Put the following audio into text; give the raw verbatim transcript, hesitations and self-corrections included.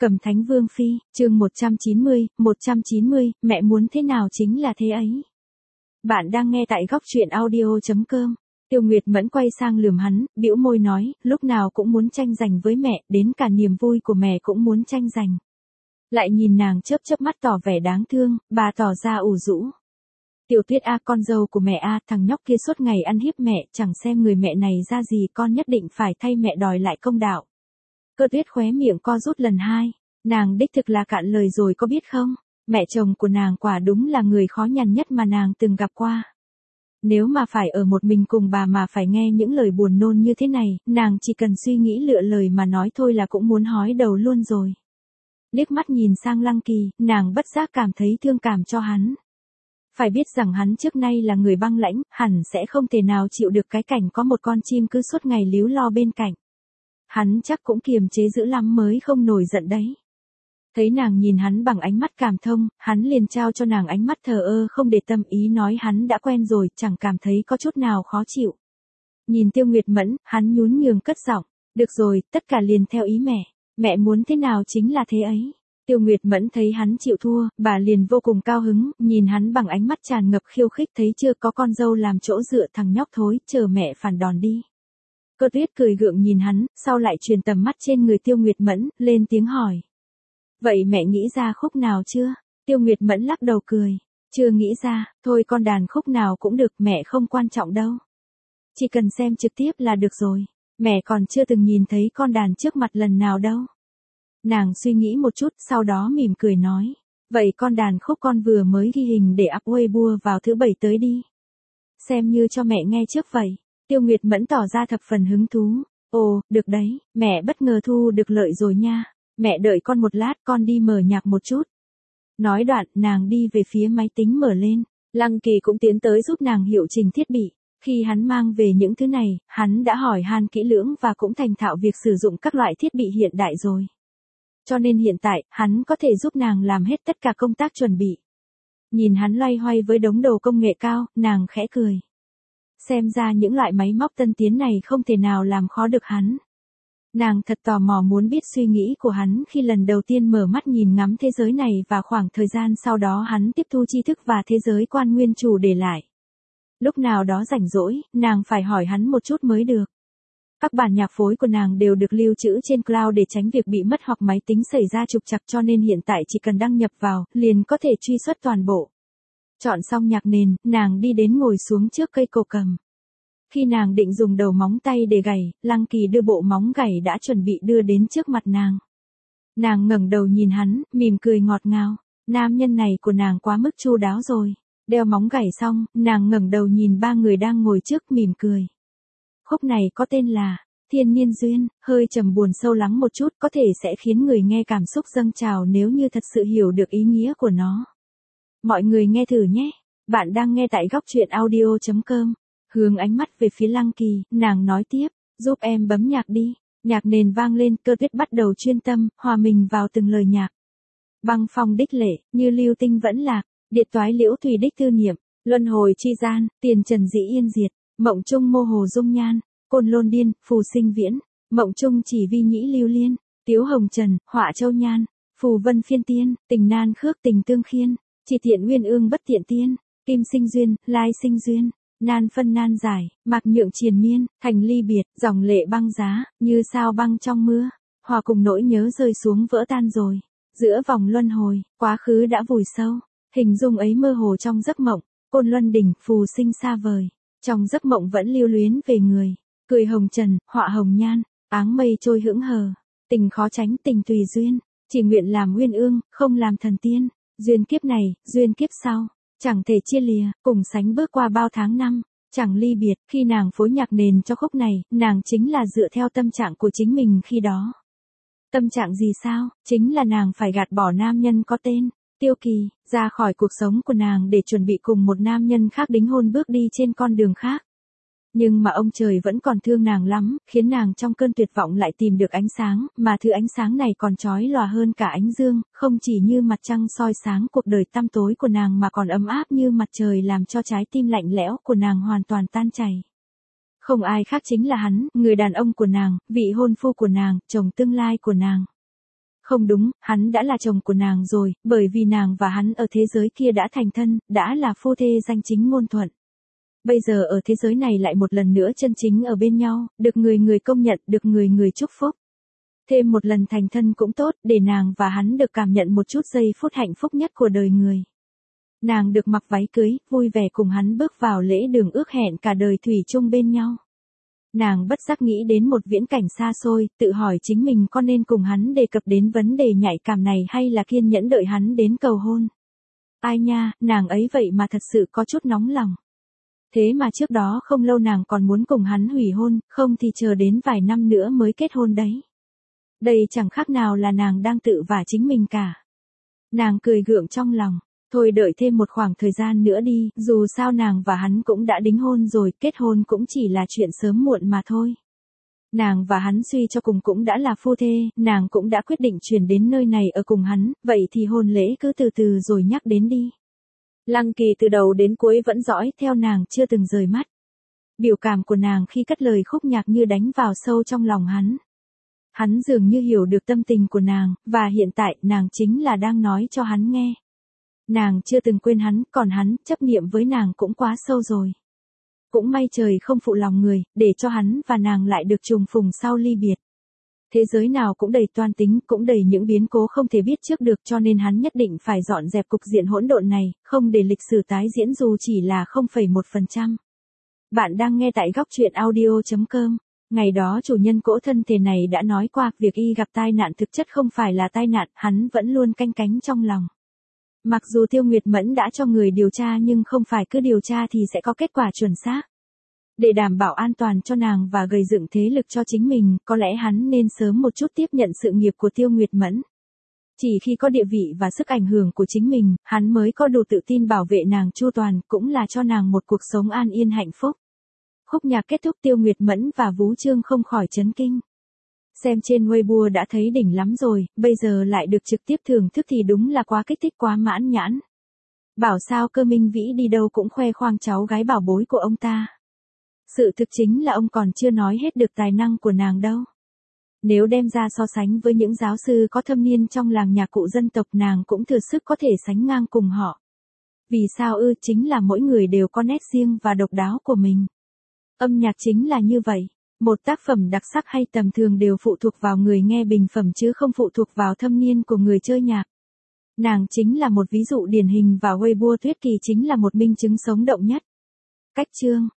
Cẩm Thánh Vương Phi, chương một trăm chín mươi, một trăm chín mươi, mẹ muốn thế nào chính là thế ấy. Bạn đang nghe tại góc truyện audio chấm com. Tiêu Nguyệt Mẫn quay sang lườm hắn, bĩu môi nói, lúc nào cũng muốn tranh giành với mẹ, đến cả niềm vui của mẹ cũng muốn tranh giành. Lại nhìn nàng chớp chớp mắt tỏ vẻ đáng thương, bà tỏ ra ủ rũ. Tiểu Tuyết a, con dâu của mẹ a, thằng nhóc kia suốt ngày ăn hiếp mẹ, chẳng xem người mẹ này ra gì, con nhất định phải thay mẹ đòi lại công đạo. Cơ Tuyết khóe miệng co rút lần hai, nàng đích thực là cạn lời rồi có biết không, mẹ chồng của nàng quả đúng là người khó nhằn nhất mà nàng từng gặp qua. Nếu mà phải ở một mình cùng bà mà phải nghe những lời buồn nôn như thế này, nàng chỉ cần suy nghĩ lựa lời mà nói thôi là cũng muốn hói đầu luôn rồi. Liếc mắt nhìn sang Lăng Kỳ, nàng bất giác cảm thấy thương cảm cho hắn. Phải biết rằng hắn trước nay là người băng lãnh, hẳn sẽ không thể nào chịu được cái cảnh có một con chim cứ suốt ngày líu lo bên cạnh. Hắn chắc cũng kiềm chế dữ lắm mới không nổi giận đấy. Thấy nàng nhìn hắn bằng ánh mắt cảm thông, hắn liền trao cho nàng ánh mắt thờ ơ không để tâm, ý nói hắn đã quen rồi, chẳng cảm thấy có chút nào khó chịu. Nhìn Tiêu Nguyệt Mẫn, hắn nhún nhường cất giọng, được rồi, tất cả liền theo ý mẹ, mẹ muốn thế nào chính là thế ấy. Tiêu Nguyệt Mẫn thấy hắn chịu thua, bà liền vô cùng cao hứng, nhìn hắn bằng ánh mắt tràn ngập khiêu khích, thấy chưa, có con dâu làm chỗ dựa, thằng nhóc thối, chờ mẹ phản đòn đi. Cơ Tuyết cười gượng nhìn hắn, sau lại truyền tầm mắt trên người Tiêu Nguyệt Mẫn, lên tiếng hỏi. Vậy mẹ nghĩ ra khúc nào chưa? Tiêu Nguyệt Mẫn lắc đầu cười. Chưa nghĩ ra, thôi con đàn khúc nào cũng được, mẹ không quan trọng đâu. Chỉ cần xem trực tiếp là được rồi, mẹ còn chưa từng nhìn thấy con đàn trước mặt lần nào đâu. Nàng suy nghĩ một chút, sau đó mỉm cười nói. Vậy con đàn khúc con vừa mới ghi hình để up Weibo vào thứ bảy tới đi. Xem như cho mẹ nghe trước vậy. Tiêu Nguyệt Mẫn tỏ ra thập phần hứng thú. Ồ, được đấy, mẹ bất ngờ thu được lợi rồi nha. Mẹ đợi con một lát, con đi mở nhạc một chút. Nói đoạn, nàng đi về phía máy tính mở lên. Lăng Kỳ cũng tiến tới giúp nàng hiệu chỉnh thiết bị. Khi hắn mang về những thứ này, hắn đã hỏi han kỹ lưỡng và cũng thành thạo việc sử dụng các loại thiết bị hiện đại rồi. Cho nên hiện tại, hắn có thể giúp nàng làm hết tất cả công tác chuẩn bị. Nhìn hắn loay hoay với đống đồ công nghệ cao, nàng khẽ cười. Xem ra những loại máy móc tân tiến này không thể nào làm khó được hắn. Nàng thật tò mò muốn biết suy nghĩ của hắn khi lần đầu tiên mở mắt nhìn ngắm thế giới này và khoảng thời gian sau đó hắn tiếp thu tri thức và thế giới quan nguyên chủ để lại. Lúc nào đó rảnh rỗi, nàng phải hỏi hắn một chút mới được. Các bản nhạc phối của nàng đều được lưu trữ trên cloud để tránh việc bị mất hoặc máy tính xảy ra trục trặc, cho nên hiện tại chỉ cần đăng nhập vào, liền có thể truy xuất toàn bộ. Chọn xong nhạc nền, nàng đi đến ngồi xuống trước cây cổ cầm. Khi nàng định dùng đầu móng tay để gảy, Lăng Kỳ đưa bộ móng gảy đã chuẩn bị đưa đến trước mặt nàng. Nàng ngẩng đầu nhìn hắn, mỉm cười ngọt ngào. Nam nhân này của nàng quá mức chu đáo rồi. Đeo móng gảy xong, nàng ngẩng đầu nhìn ba người đang ngồi trước, mỉm cười. Khúc này có tên là Thiên Nhiên Duyên, hơi trầm buồn sâu lắng một chút, có thể sẽ khiến người nghe cảm xúc dâng trào nếu như thật sự hiểu được ý nghĩa của nó. Mọi người nghe thử nhé. Bạn đang nghe tại góc truyện audio chấm com. Hướng ánh mắt về phía Lăng Kỳ, nàng nói tiếp, giúp em bấm nhạc đi. Nhạc nền vang lên, Cơ Tuyết bắt đầu chuyên tâm, hòa mình vào từng lời nhạc. Băng phong đích lệ, như lưu tinh vẫn lạc, điệt toái liễu thủy đích tư niệm, luân hồi chi gian, tiền trần dĩ yên diệt, mộng trung mô hồ dung nhan, côn lôn điên, phù sinh viễn, mộng trung chỉ vi nhĩ lưu liên, tiếu hồng trần, họa châu nhan, phù vân phiên tiên, tình nan khước tình tương khiên, chỉ thiện nguyên ương bất thiện tiên, kim sinh duyên, lai sinh duyên. Nan phân nan giải, mạc nhượng triền miên, thành ly biệt, dòng lệ băng giá, như sao băng trong mưa, hòa cùng nỗi nhớ rơi xuống vỡ tan rồi. Giữa vòng luân hồi, quá khứ đã vùi sâu, hình dung ấy mơ hồ trong giấc mộng, côn luân đỉnh, phù sinh xa vời, trong giấc mộng vẫn lưu luyến về người, cười hồng trần, họa hồng nhan, áng mây trôi hững hờ, tình khó tránh tình tùy duyên, chỉ nguyện làm uyên ương, không làm thần tiên, duyên kiếp này, duyên kiếp sau. Chẳng thể chia lìa, cùng sánh bước qua bao tháng năm, chẳng ly biệt. Khi nàng phối nhạc nền cho khúc này, nàng chính là dựa theo tâm trạng của chính mình khi đó. Tâm trạng gì sao? Chính là nàng phải gạt bỏ nam nhân có tên Tiêu Kỳ, ra khỏi cuộc sống của nàng để chuẩn bị cùng một nam nhân khác đính hôn, bước đi trên con đường khác. Nhưng mà ông trời vẫn còn thương nàng lắm, khiến nàng trong cơn tuyệt vọng lại tìm được ánh sáng, mà thứ ánh sáng này còn chói lòa hơn cả ánh dương, không chỉ như mặt trăng soi sáng cuộc đời tăm tối của nàng mà còn ấm áp như mặt trời, làm cho trái tim lạnh lẽo của nàng hoàn toàn tan chảy. Không ai khác chính là hắn, người đàn ông của nàng, vị hôn phu của nàng, chồng tương lai của nàng. Không đúng, hắn đã là chồng của nàng rồi, bởi vì nàng và hắn ở thế giới kia đã thành thân, đã là phu thê danh chính ngôn thuận. Bây giờ ở thế giới này lại một lần nữa chân chính ở bên nhau, được người người công nhận, được người người chúc phúc. Thêm một lần thành thân cũng tốt, để nàng và hắn được cảm nhận một chút giây phút hạnh phúc nhất của đời người. Nàng được mặc váy cưới, vui vẻ cùng hắn bước vào lễ đường ước hẹn cả đời thủy chung bên nhau. Nàng bất giác nghĩ đến một viễn cảnh xa xôi, tự hỏi chính mình có nên cùng hắn đề cập đến vấn đề nhạy cảm này hay là kiên nhẫn đợi hắn đến cầu hôn. Ai nha, nàng ấy vậy mà thật sự có chút nóng lòng. Thế mà trước đó không lâu nàng còn muốn cùng hắn hủy hôn, không thì chờ đến vài năm nữa mới kết hôn đấy. Đây chẳng khác nào là nàng đang tự vả chính mình cả. Nàng cười gượng trong lòng, thôi đợi thêm một khoảng thời gian nữa đi, dù sao nàng và hắn cũng đã đính hôn rồi, kết hôn cũng chỉ là chuyện sớm muộn mà thôi. Nàng và hắn suy cho cùng cũng đã là phu thê, nàng cũng đã quyết định chuyển đến nơi này ở cùng hắn, vậy thì hôn lễ cứ từ từ rồi nhắc đến đi. Lăng Kỳ từ đầu đến cuối vẫn dõi theo nàng chưa từng rời mắt. Biểu cảm của nàng khi cất lời khúc nhạc như đánh vào sâu trong lòng hắn. Hắn dường như hiểu được tâm tình của nàng, và hiện tại nàng chính là đang nói cho hắn nghe. Nàng chưa từng quên hắn, còn hắn chấp niệm với nàng cũng quá sâu rồi. Cũng may trời không phụ lòng người, để cho hắn và nàng lại được trùng phùng sau ly biệt. Thế giới nào cũng đầy toan tính, cũng đầy những biến cố không thể biết trước được, cho nên hắn nhất định phải dọn dẹp cục diện hỗn độn này, không để lịch sử tái diễn dù chỉ là không phẩy một phần trăm. Bạn đang nghe tại góc truyện audio chấm com. Ngày đó chủ nhân cỗ thân thể này đã nói qua, việc y gặp tai nạn thực chất không phải là tai nạn, hắn vẫn luôn canh cánh trong lòng. Mặc dù Tiêu Nguyệt Mẫn đã cho người điều tra nhưng không phải cứ điều tra thì sẽ có kết quả chuẩn xác. Để đảm bảo an toàn cho nàng và gây dựng thế lực cho chính mình, có lẽ hắn nên sớm một chút tiếp nhận sự nghiệp của Tiêu Nguyệt Mẫn. Chỉ khi có địa vị và sức ảnh hưởng của chính mình, hắn mới có đủ tự tin bảo vệ nàng chu toàn, cũng là cho nàng một cuộc sống an yên hạnh phúc. Khúc nhạc kết thúc, Tiêu Nguyệt Mẫn và Vũ Trương không khỏi chấn kinh. Xem trên Weibo đã thấy đỉnh lắm rồi, bây giờ lại được trực tiếp thưởng thức thì đúng là quá kích thích, quá mãn nhãn. Bảo sao Cơ Minh Vĩ đi đâu cũng khoe khoang cháu gái bảo bối của ông ta. Sự thực chính là ông còn chưa nói hết được tài năng của nàng đâu. Nếu đem ra so sánh với những giáo sư có thâm niên trong làng nhạc cụ dân tộc, nàng cũng thừa sức có thể sánh ngang cùng họ. Vì sao ư? Chính là mỗi người đều có nét riêng và độc đáo của mình. Âm nhạc chính là như vậy. Một tác phẩm đặc sắc hay tầm thường đều phụ thuộc vào người nghe bình phẩm chứ không phụ thuộc vào thâm niên của người chơi nhạc. Nàng chính là một ví dụ điển hình và Weibo Tuyết Kỳ chính là một minh chứng sống động nhất. Cách chương